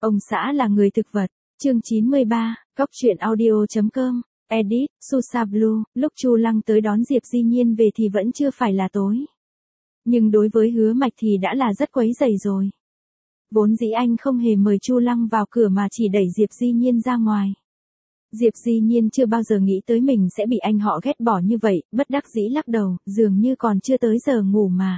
Ông xã là người thực vật. Chương 93, Cóc truyện audio.com, edit, Susa Blue, lúc Chu Lăng tới đón Diệp Di Nhiên về thì vẫn chưa phải là tối. Nhưng đối với Hứa Mạch thì đã là rất quấy rầy rồi. Vốn dĩ anh không hề mời Chu Lăng vào cửa mà chỉ đẩy Diệp Di Nhiên ra ngoài. Diệp Di Nhiên chưa bao giờ nghĩ tới mình sẽ bị anh họ ghét bỏ như vậy, bất đắc dĩ lắc đầu, dường như còn chưa tới giờ ngủ mà.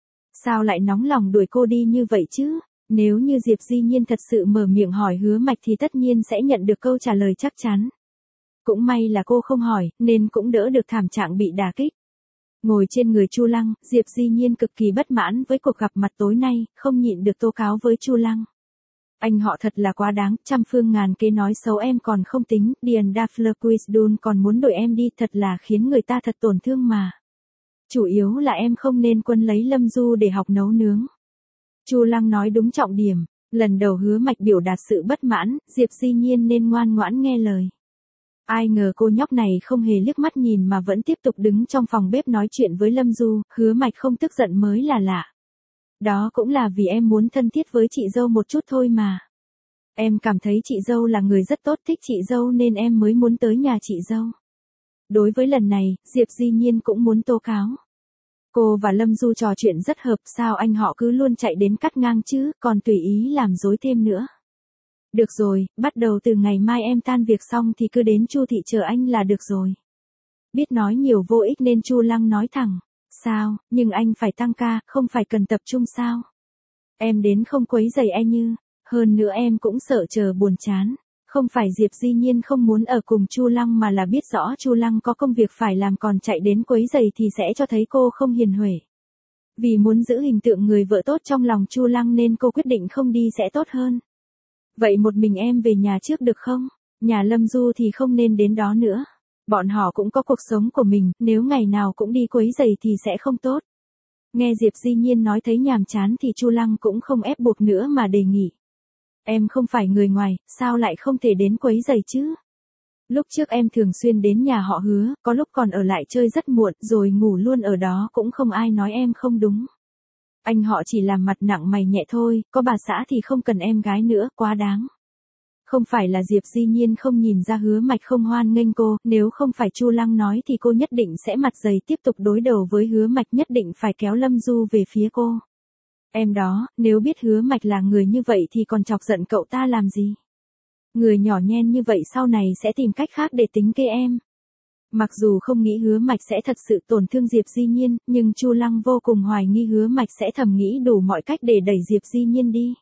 Sao lại nóng lòng đuổi cô đi như vậy chứ? Nếu như Diệp Di Nhiên thật sự mở miệng hỏi Hứa Mạch thì tất nhiên sẽ nhận được câu trả lời chắc chắn. Cũng may là cô không hỏi, nên cũng đỡ được thảm trạng bị đả kích. Ngồi trên người Chu Lăng, Diệp Di Nhiên cực kỳ bất mãn với cuộc gặp mặt tối nay, không nhịn được tố cáo với Chu Lăng. Anh họ thật là quá đáng, trăm phương ngàn kế nói xấu em còn không tính, Điền Dafleur còn muốn đuổi em đi, thật là khiến người ta thật tổn thương mà. Chủ yếu là em không nên quân lấy Lâm Du để học nấu nướng. Chu Lăng nói đúng trọng điểm, lần đầu Hứa Mạch biểu đạt sự bất mãn, Diệp Di Nhiên nên ngoan ngoãn nghe lời. Ai ngờ cô nhóc này không hề liếc mắt nhìn mà vẫn tiếp tục đứng trong phòng bếp nói chuyện với Lâm Du, Hứa Mạch không tức giận mới là lạ. Đó cũng là vì em muốn thân thiết với chị dâu một chút thôi mà. Em cảm thấy chị dâu là người rất tốt, thích chị dâu nên em mới muốn tới nhà chị dâu. Đối với lần này, Diệp Di Nhiên cũng muốn tố cáo. Cô và Lâm Du trò chuyện rất hợp, sao anh họ cứ luôn chạy đến cắt ngang chứ, còn tùy ý làm dối thêm nữa. Được rồi, bắt đầu từ ngày mai em tan việc xong thì cứ đến Chu thị chờ anh là được rồi. Biết nói nhiều vô ích nên Chu Lăng nói thẳng. Sao, nhưng anh phải tăng ca, không phải cần tập trung sao? Em đến không quấy rầy anh Như, hơn nữa em cũng sợ chờ buồn chán. Không phải Diệp Di Nhiên không muốn ở cùng Chu Lăng mà là biết rõ Chu Lăng có công việc phải làm còn chạy đến quấy rầy thì sẽ cho thấy cô không hiền huệ. Vì muốn giữ hình tượng người vợ tốt trong lòng Chu Lăng nên cô quyết định không đi sẽ tốt hơn. Vậy một mình em về nhà trước được không? Nhà Lâm Du thì không nên đến đó nữa. Bọn họ cũng có cuộc sống của mình, nếu ngày nào cũng đi quấy rầy thì sẽ không tốt. Nghe Diệp Di Nhiên nói thấy nhàm chán thì Chu Lăng cũng không ép buộc nữa mà đề nghị. Em không phải người ngoài, sao lại không thể đến quấy rầy chứ? Lúc trước em thường xuyên đến nhà họ Hứa, có lúc còn ở lại chơi rất muộn rồi ngủ luôn ở đó cũng không ai nói em không đúng. Anh họ chỉ làm mặt nặng mày nhẹ thôi, có bà xã thì không cần em gái nữa, quá đáng. Không phải là Diệp Di Nhiên không nhìn ra Hứa Mạch không hoan nghênh cô, nếu không phải Chu Lăng nói thì cô nhất định sẽ mặt dày tiếp tục đối đầu với Hứa Mạch, nhất định phải kéo Lâm Du về phía cô. Em đó, nếu biết Hứa Mạch là người như vậy thì còn chọc giận cậu ta làm gì? Người nhỏ nhen như vậy sau này sẽ tìm cách khác để tính kế em. Mặc dù không nghĩ Hứa Mạch sẽ thật sự tổn thương Diệp Di Nhiên, nhưng Chu Lăng vô cùng hoài nghi Hứa Mạch sẽ thầm nghĩ đủ mọi cách để đẩy Diệp Di Nhiên đi.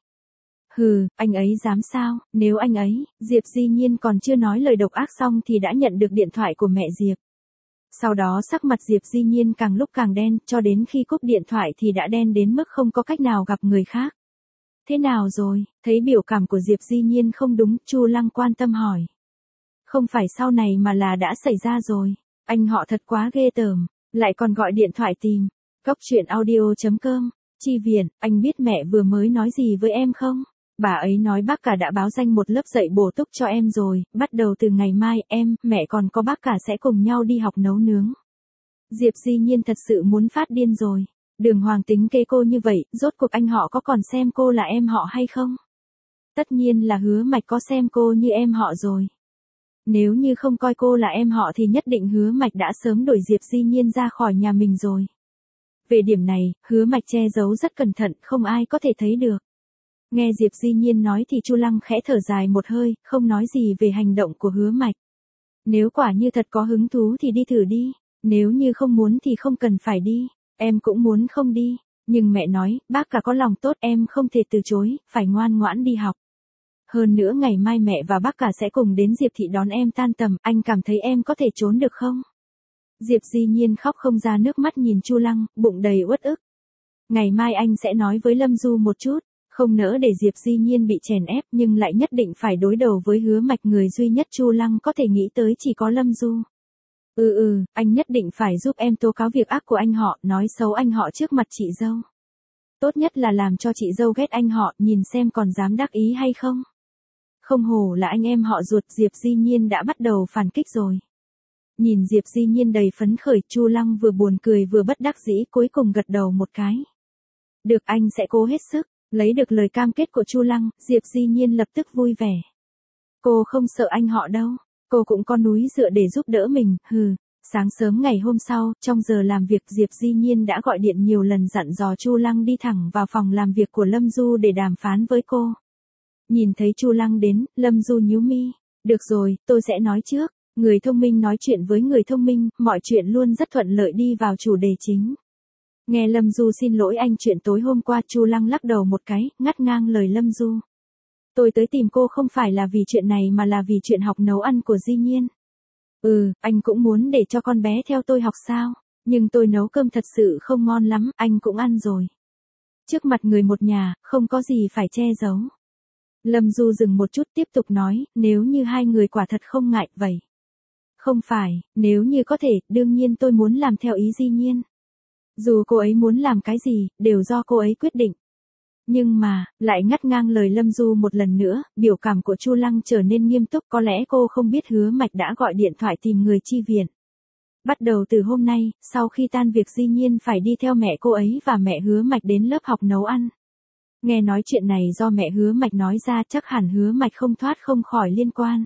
Hừ, anh ấy dám sao, nếu anh ấy, Diệp Di Nhiên còn chưa nói lời độc ác xong thì đã nhận được điện thoại của mẹ Diệp. Sau đó sắc mặt Diệp Di Nhiên càng lúc càng đen, cho đến khi cúp điện thoại thì đã đen đến mức không có cách nào gặp người khác. Thế nào rồi, thấy biểu cảm của Diệp Di Nhiên không đúng, Chu Lăng quan tâm hỏi. Không phải sau này mà là đã xảy ra rồi, anh họ thật quá ghê tởm, lại còn gọi điện thoại tìm. Cóc truyện audio.com, Chi Viễn, anh biết mẹ vừa mới nói gì với em không? Bà ấy nói bác cả đã báo danh một lớp dạy bổ túc cho em rồi, bắt đầu từ ngày mai em, mẹ còn có bác cả sẽ cùng nhau đi học nấu nướng. Diệp Di Nhiên thật sự muốn phát điên rồi. Đường Hoàng tính kế cô như vậy, rốt cuộc anh họ có còn xem cô là em họ hay không? Tất nhiên là Hứa Mạch có xem cô như em họ rồi. Nếu như không coi cô là em họ thì nhất định Hứa Mạch đã sớm đuổi Diệp Di Nhiên ra khỏi nhà mình rồi. Về điểm này, Hứa Mạch che giấu rất cẩn thận, không ai có thể thấy được. Nghe Diệp Di Nhiên nói thì Chu Lăng khẽ thở dài một hơi, không nói gì về hành động của Hứa Mạch. Nếu quả như thật có hứng thú thì đi thử đi, nếu như không muốn thì không cần phải đi, em cũng muốn không đi, nhưng mẹ nói, bác cả có lòng tốt em không thể từ chối, phải ngoan ngoãn đi học. Hơn nữa ngày mai mẹ và bác cả sẽ cùng đến Diệp thị đón em tan tầm, anh cảm thấy em có thể trốn được không? Diệp Di Nhiên khóc không ra nước mắt nhìn Chu Lăng, bụng đầy uất ức. Ngày mai anh sẽ nói với Lâm Du một chút. Không nỡ để Diệp Di Nhiên bị chèn ép nhưng lại nhất định phải đối đầu với Hứa Mạch, người duy nhất Chu Lăng có thể nghĩ tới chỉ có Lâm Du. Anh nhất định phải giúp em tố cáo việc ác của anh họ, nói xấu anh họ trước mặt chị dâu. Tốt nhất là làm cho chị dâu ghét anh họ, nhìn xem còn dám đắc ý hay không. Không hổ là anh em họ ruột, Diệp Di Nhiên đã bắt đầu phản kích rồi. Nhìn Diệp Di Nhiên đầy phấn khởi, Chu Lăng vừa buồn cười vừa bất đắc dĩ cuối cùng gật đầu một cái. Được, anh sẽ cố hết sức. Lấy được lời cam kết của Chu Lăng, Diệp Di Nhiên lập tức vui vẻ. Cô không sợ anh họ đâu, cô cũng có núi dựa để giúp đỡ mình, hừ. Sáng sớm ngày hôm sau, trong giờ làm việc Diệp Di Nhiên đã gọi điện nhiều lần dặn dò Chu Lăng đi thẳng vào phòng làm việc của Lâm Du để đàm phán với cô. Nhìn thấy Chu Lăng đến, Lâm Du nhíu mi. Được rồi, tôi sẽ nói trước. Người thông minh nói chuyện với người thông minh, mọi chuyện luôn rất thuận lợi đi vào chủ đề chính. Nghe Lâm Du xin lỗi anh chuyện tối hôm qua, Chu Lăng lắc đầu một cái, ngắt ngang lời Lâm Du. Tôi tới tìm cô không phải là vì chuyện này mà là vì chuyện học nấu ăn của Di Nhiên. Anh cũng muốn để cho con bé theo tôi học sao, nhưng tôi nấu cơm thật sự không ngon lắm, anh cũng ăn rồi. Trước mặt người một nhà, không có gì phải che giấu. Lâm Du dừng một chút tiếp tục nói, nếu như hai người quả thật không ngại, vậy. Không phải, nếu như có thể, đương nhiên tôi muốn làm theo ý Di Nhiên. Dù cô ấy muốn làm cái gì, đều do cô ấy quyết định. Nhưng mà, lại ngắt ngang lời Lâm Du một lần nữa, biểu cảm của Chu Lăng trở nên nghiêm túc, có lẽ cô không biết Hứa Mạch đã gọi điện thoại tìm người chi viện. Bắt đầu từ hôm nay, sau khi tan việc Di Nhiên phải đi theo mẹ cô ấy và mẹ Hứa Mạch đến lớp học nấu ăn. Nghe nói chuyện này do mẹ Hứa Mạch nói ra, chắc hẳn Hứa Mạch không thoát không khỏi liên quan.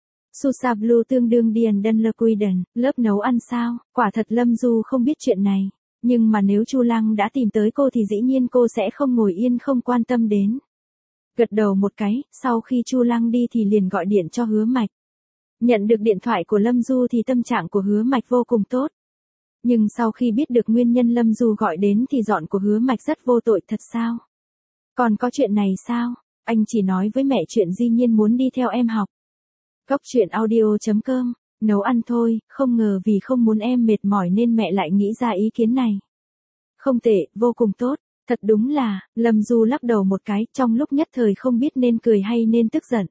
Susa Blue tương đương Điền Đân Lơ Quiden, lớp nấu ăn sao, quả thật Lâm Du không biết chuyện này. Nhưng mà nếu Chu Lăng đã tìm tới cô thì dĩ nhiên cô sẽ không ngồi yên không quan tâm đến. Gật đầu một cái, sau khi Chu Lăng đi thì liền gọi điện cho Hứa Mạch. Nhận được điện thoại của Lâm Du thì tâm trạng của Hứa Mạch vô cùng tốt. Nhưng sau khi biết được nguyên nhân Lâm Du gọi đến thì giọng của Hứa Mạch rất vô tội thật sao? Còn có chuyện này sao? Anh chỉ nói với mẹ chuyện Di Nhiên muốn đi theo em học. Cốc truyện audio.com, nấu ăn thôi, không ngờ vì không muốn em mệt mỏi nên mẹ lại nghĩ ra ý kiến này. Không tệ, vô cùng tốt, thật đúng là, Lâm Du lắc đầu một cái, trong lúc nhất thời không biết nên cười hay nên tức giận.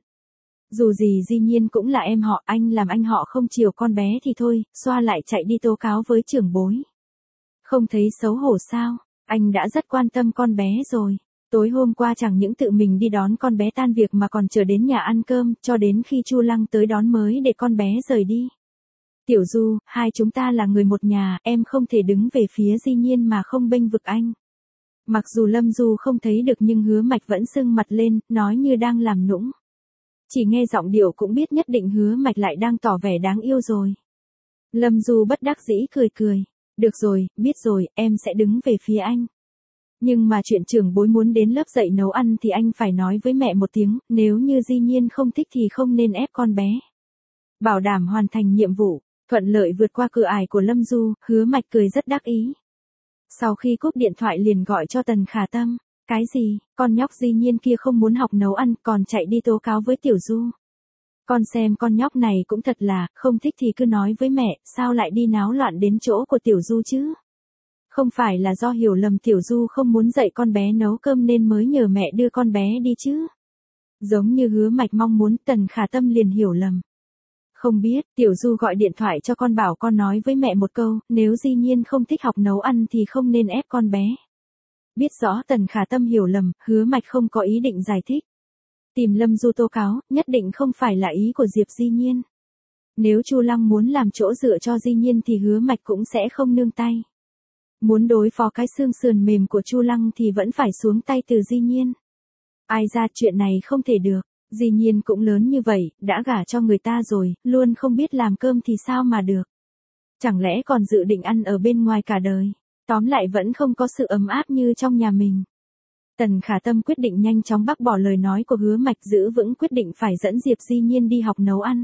Dù gì Di Nhiên cũng là em họ, anh làm anh họ không chiều con bé thì thôi, xoa lại chạy đi tố cáo với trưởng bối. Không thấy xấu hổ sao, anh đã rất quan tâm con bé rồi. Tối hôm qua chẳng những tự mình đi đón con bé tan việc mà còn chờ đến nhà ăn cơm, cho đến khi Chu Lăng tới đón mới để con bé rời đi. Tiểu Du, hai chúng ta là người một nhà, em không thể đứng về phía Di Nhiên mà không bênh vực anh. Mặc dù Lâm Du không thấy được nhưng Hứa Mạch vẫn sưng mặt lên, nói như đang làm nũng. Chỉ nghe giọng điệu cũng biết nhất định Hứa Mạch lại đang tỏ vẻ đáng yêu rồi. Lâm Du bất đắc dĩ cười cười. Được rồi, biết rồi, em sẽ đứng về phía anh. Nhưng mà chuyện trưởng bối muốn đến lớp dạy nấu ăn thì anh phải nói với mẹ một tiếng, nếu như Di Nhiên không thích thì không nên ép con bé. Bảo đảm hoàn thành nhiệm vụ, thuận lợi vượt qua cửa ải của Lâm Du, Hứa Mạch cười rất đắc ý. Sau khi cúp điện thoại liền gọi cho Tần Khả Tâm. Cái gì, con nhóc Di Nhiên kia không muốn học nấu ăn còn chạy đi tố cáo với Tiểu Du. Con xem con nhóc này cũng thật là, không thích thì cứ nói với mẹ, sao lại đi náo loạn đến chỗ của Tiểu Du chứ? Không phải là do hiểu lầm Tiểu Du không muốn dạy con bé nấu cơm nên mới nhờ mẹ đưa con bé đi chứ? Giống như Hứa Mạch mong muốn, Tần Khả Tâm liền hiểu lầm. Không biết, Tiểu Du gọi điện thoại cho con bảo con nói với mẹ một câu, nếu Di Nhiên không thích học nấu ăn thì không nên ép con bé. Biết rõ Tần Khả Tâm hiểu lầm, Hứa Mạch không có ý định giải thích. Tìm Lâm Du tố cáo, nhất định không phải là ý của Diệp Di Nhiên. Nếu Chu Lăng muốn làm chỗ dựa cho Di Nhiên thì Hứa Mạch cũng sẽ không nương tay. Muốn đối phó cái xương sườn mềm của Chu Lăng thì vẫn phải xuống tay từ Di Nhiên. Ai ra chuyện này không thể được, Di Nhiên cũng lớn như vậy, đã gả cho người ta rồi, luôn không biết làm cơm thì sao mà được. Chẳng lẽ còn dự định ăn ở bên ngoài cả đời, tóm lại vẫn không có sự ấm áp như trong nhà mình. Tần Khả Tâm quyết định nhanh chóng bác bỏ lời nói của Hứa Mạch, giữ vững quyết định phải dẫn Diệp Di Nhiên đi học nấu ăn.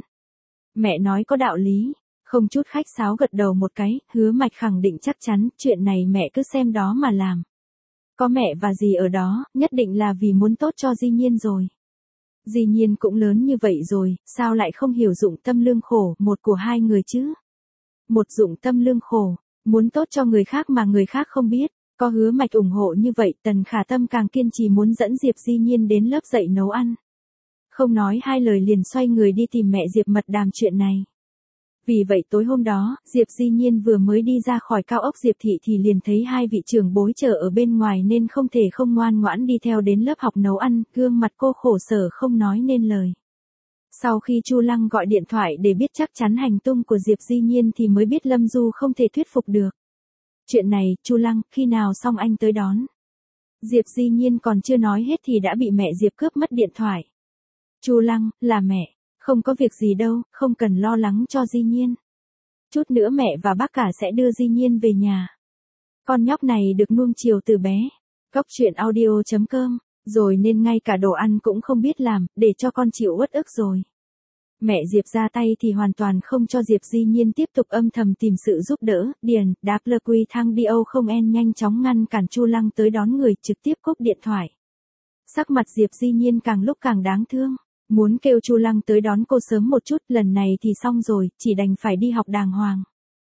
Mẹ nói có đạo lý. Không chút khách sáo gật đầu một cái, Hứa Mạch khẳng định chắc chắn, chuyện này mẹ cứ xem đó mà làm. Có mẹ và dì ở đó, nhất định là vì muốn tốt cho Di Nhiên rồi. Di Nhiên cũng lớn như vậy rồi, sao lại không hiểu dụng tâm lương khổ, một của hai người chứ? Một dụng tâm lương khổ, muốn tốt cho người khác mà người khác không biết, có Hứa Mạch ủng hộ như vậy, Tần Khả Tâm càng kiên trì muốn dẫn Diệp Di Nhiên đến lớp dạy nấu ăn. Không nói hai lời liền xoay người đi tìm mẹ Diệp Mật đàm chuyện này. Vì vậy tối hôm đó, Diệp Di Nhiên vừa mới đi ra khỏi cao ốc Diệp Thị thì liền thấy hai vị trưởng bối chờ ở bên ngoài nên không thể không ngoan ngoãn đi theo đến lớp học nấu ăn, gương mặt cô khổ sở không nói nên lời. Sau khi Chu Lăng gọi điện thoại để biết chắc chắn hành tung của Diệp Di Nhiên thì mới biết Lâm Du không thể thuyết phục được. Chuyện này, Chu Lăng, khi nào xong anh tới đón? Diệp Di Nhiên còn chưa nói hết thì đã bị mẹ Diệp cướp mất điện thoại. Chu Lăng, là mẹ, không có việc gì đâu, không cần lo lắng cho Di Nhiên. Chút nữa mẹ và bác cả sẽ đưa Di Nhiên về nhà. Con nhóc này được nuông chiều từ bé. Cóc truyện audio.com, rồi nên ngay cả đồ ăn cũng không biết làm, để cho con chịu uất ức rồi. Mẹ Diệp ra tay thì hoàn toàn không cho Diệp Di Nhiên tiếp tục âm thầm tìm sự giúp đỡ. Điền, đáp lơ quy thang đi Âu không en nhanh chóng ngăn cản Chu Lăng tới đón người, trực tiếp cúp điện thoại. Sắc mặt Diệp Di Nhiên càng lúc càng đáng thương. Muốn kêu Chu Lăng tới đón cô sớm một chút, lần này thì xong rồi, chỉ đành phải đi học đàng hoàng.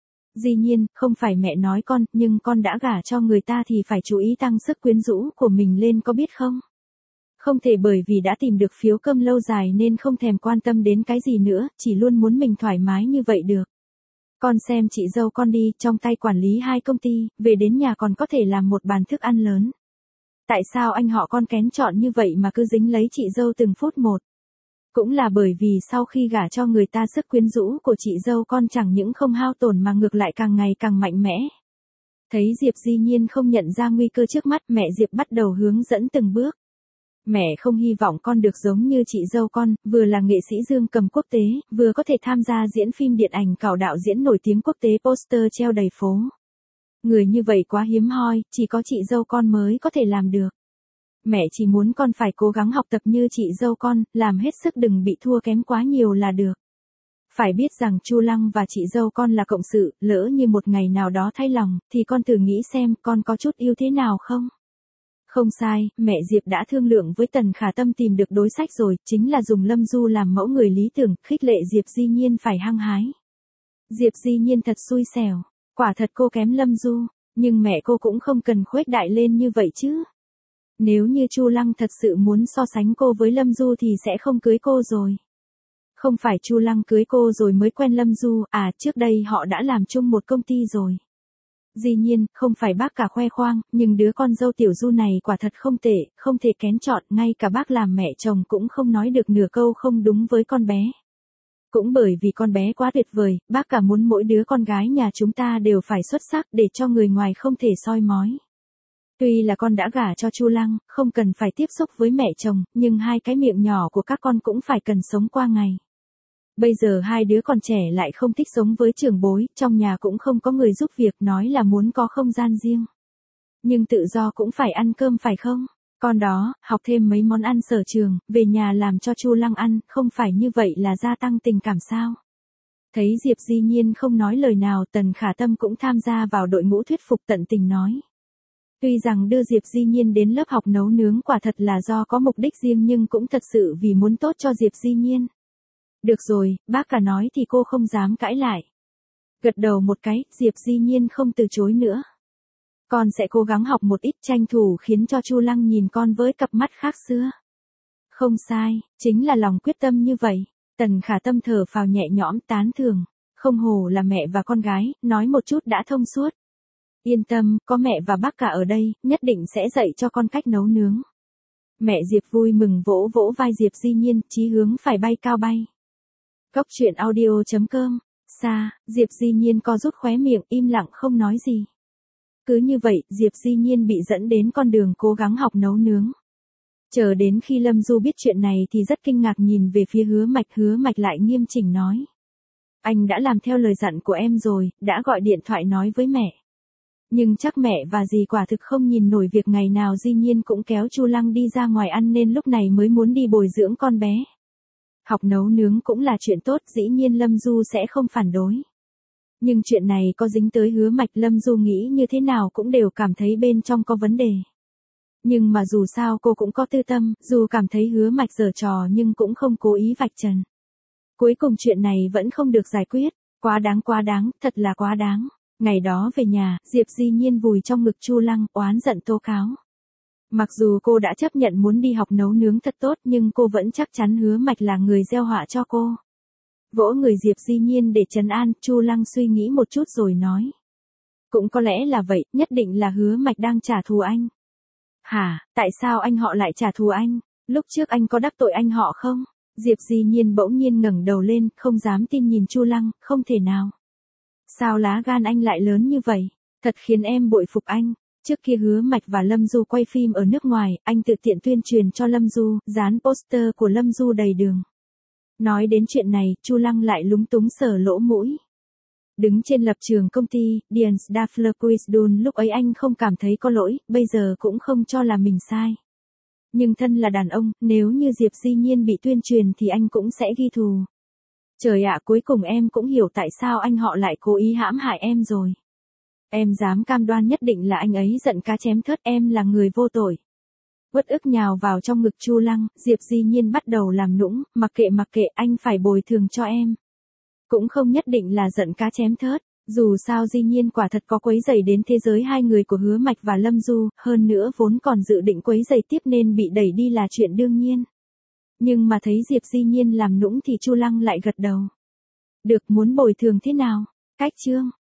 Di Nhiên, không phải mẹ nói con, nhưng con đã gả cho người ta thì phải chú ý tăng sức quyến rũ của mình lên có biết không? Không thể bởi vì đã tìm được phiếu cơm lâu dài nên không thèm quan tâm đến cái gì nữa, chỉ luôn muốn mình thoải mái như vậy được. Con xem chị dâu con đi, trong tay quản lý 2 công ty, về đến nhà còn có thể làm một bàn thức ăn lớn. Tại sao anh họ con kén chọn như vậy mà cứ dính lấy chị dâu từng phút một? Cũng là bởi vì sau khi gả cho người ta sức quyến rũ của chị dâu con chẳng những không hao tổn mà ngược lại càng ngày càng mạnh mẽ. Thấy Diệp Di Nhiên không nhận ra nguy cơ trước mắt, mẹ Diệp bắt đầu hướng dẫn từng bước. Mẹ không hy vọng con được giống như chị dâu con, vừa là nghệ sĩ dương cầm quốc tế, vừa có thể tham gia diễn phim điện ảnh cảo đạo diễn nổi tiếng quốc tế, poster treo đầy phố. Người như vậy quá hiếm hoi, chỉ có chị dâu con mới có thể làm được. Mẹ chỉ muốn con phải cố gắng học tập như chị dâu con, làm hết sức đừng bị thua kém quá nhiều là được. Phải biết rằng Chu Lăng và chị dâu con là cộng sự, lỡ như một ngày nào đó thay lòng, thì con thử nghĩ xem con có chút yêu thế nào không? Không sai, mẹ Diệp đã thương lượng với Tần Khả Tâm tìm được đối sách rồi, chính là dùng Lâm Du làm mẫu người lý tưởng, khích lệ Diệp Di Nhiên phải hăng hái. Diệp Di Nhiên thật xui xẻo, quả thật cô kém Lâm Du, nhưng mẹ cô cũng không cần khuếch đại lên như vậy chứ. Nếu như Chu Lăng thật sự muốn so sánh cô với Lâm Du thì sẽ không cưới cô rồi. Không phải Chu Lăng cưới cô rồi mới quen Lâm Du, trước đây họ đã làm chung một công ty rồi. Dĩ nhiên, không phải bác cả khoe khoang, nhưng đứa con dâu Tiểu Du này quả thật không tệ, không thể kén chọn, ngay cả bác làm mẹ chồng cũng không nói được nửa câu không đúng với con bé. Cũng bởi vì con bé quá tuyệt vời, bác cả muốn mỗi đứa con gái nhà chúng ta đều phải xuất sắc để cho người ngoài không thể soi mói. Tuy là con đã gả cho Chu Lăng, không cần phải tiếp xúc với mẹ chồng, nhưng 2 cái miệng nhỏ của các con cũng phải cần sống qua ngày. Bây giờ 2 đứa còn trẻ lại không thích sống với trưởng bối, trong nhà cũng không có người giúp việc, nói là muốn có không gian riêng. Nhưng tự do cũng phải ăn cơm phải không? Con đó, học thêm mấy món ăn sở trường, về nhà làm cho Chu Lăng ăn, không phải như vậy là gia tăng tình cảm sao? Thấy Diệp Di Nhiên không nói lời nào, Tần Khả Tâm cũng tham gia vào đội ngũ thuyết phục tận tình nói. Tuy rằng đưa Diệp Di Nhiên đến lớp học nấu nướng quả thật là do có mục đích riêng nhưng cũng thật sự vì muốn tốt cho Diệp Di Nhiên. Được rồi, bác cả nói thì cô không dám cãi lại. Gật đầu một cái, Diệp Di Nhiên không từ chối nữa. Con sẽ cố gắng học một ít, tranh thủ khiến cho Chu Lăng nhìn con với cặp mắt khác xưa. Không sai, chính là lòng quyết tâm như vậy. Tần Khả Tâm thở phào nhẹ nhõm tán thưởng. Không hổ là mẹ và con gái, nói một chút đã thông suốt. Yên tâm, có mẹ và bác cả ở đây, nhất định sẽ dạy cho con cách nấu nướng. Mẹ Diệp vui mừng vỗ vỗ vai Diệp Di Nhiên, chí hướng phải bay cao bay. Cóc truyện audio.com, Diệp Di Nhiên co rút khóe miệng, im lặng không nói gì. Cứ như vậy, Diệp Di Nhiên bị dẫn đến con đường cố gắng học nấu nướng. Chờ đến khi Lâm Du biết chuyện này thì rất kinh ngạc nhìn về phía Hứa Mạch lại nghiêm chỉnh nói. Anh đã làm theo lời dặn của em rồi, đã gọi điện thoại nói với mẹ. Nhưng chắc mẹ và dì quả thực không nhìn nổi việc ngày nào Di Nhiên cũng kéo Chu Lăng đi ra ngoài ăn nên lúc này mới muốn đi bồi dưỡng con bé. Học nấu nướng cũng là chuyện tốt, dĩ nhiên Lâm Du sẽ không phản đối. Nhưng chuyện này có dính tới Hứa Mạch, Lâm Du nghĩ như thế nào cũng đều cảm thấy bên trong có vấn đề. Nhưng mà dù sao cô cũng có tư tâm, dù cảm thấy Hứa Mạch giở trò nhưng cũng không cố ý vạch trần. Cuối cùng chuyện này vẫn không được giải quyết, quá đáng, thật là quá đáng. Ngày đó về nhà, Diệp Di Nhiên vùi trong ngực Chu Lăng, oán giận tố cáo. Mặc dù cô đã chấp nhận muốn đi học nấu nướng thật tốt nhưng cô vẫn chắc chắn Hứa Mạch là người gieo họa cho cô. Vỗ người Diệp Di Nhiên để trấn an, Chu Lăng suy nghĩ một chút rồi nói. Cũng có lẽ là vậy, nhất định là Hứa Mạch đang trả thù anh. Hả, tại sao anh họ lại trả thù anh? Lúc trước anh có đắc tội anh họ không? Diệp Di Nhiên bỗng nhiên ngẩng đầu lên, không dám tin nhìn Chu Lăng, không thể nào. Sao lá gan anh lại lớn như vậy? Thật khiến em bội phục anh. Trước kia Hứa Mạch và Lâm Du quay phim ở nước ngoài, anh tự tiện tuyên truyền cho Lâm Du, dán poster của Lâm Du đầy đường. Nói đến chuyện này, Chu Lăng lại lúng túng sờ lỗ mũi. Đứng trên lập trường công ty, Dian Stafler lúc ấy anh không cảm thấy có lỗi, bây giờ cũng không cho là mình sai. Nhưng thân là đàn ông, nếu như Diệp Di Nhiên bị tuyên truyền thì anh cũng sẽ ghi thù. Trời ạ, cuối cùng em cũng hiểu tại sao anh họ lại cố ý hãm hại em rồi. Em dám cam đoan nhất định là anh ấy giận cá chém thớt, em là người vô tội. Uất ức nhào vào trong ngực Chu Lăng, Diệp Di Nhiên bắt đầu làm nũng, mặc kệ, anh phải bồi thường cho em. Cũng không nhất định là giận cá chém thớt, dù sao Di Nhiên quả thật có quấy rầy đến thế giới hai người của Hứa Mạch và Lâm Du, hơn nữa vốn còn dự định quấy rầy tiếp nên bị đẩy đi là chuyện đương nhiên. Nhưng mà thấy Diệp Di Nhiên làm nũng thì Chu Lăng lại gật đầu. Được, muốn bồi thường thế nào? Cách chương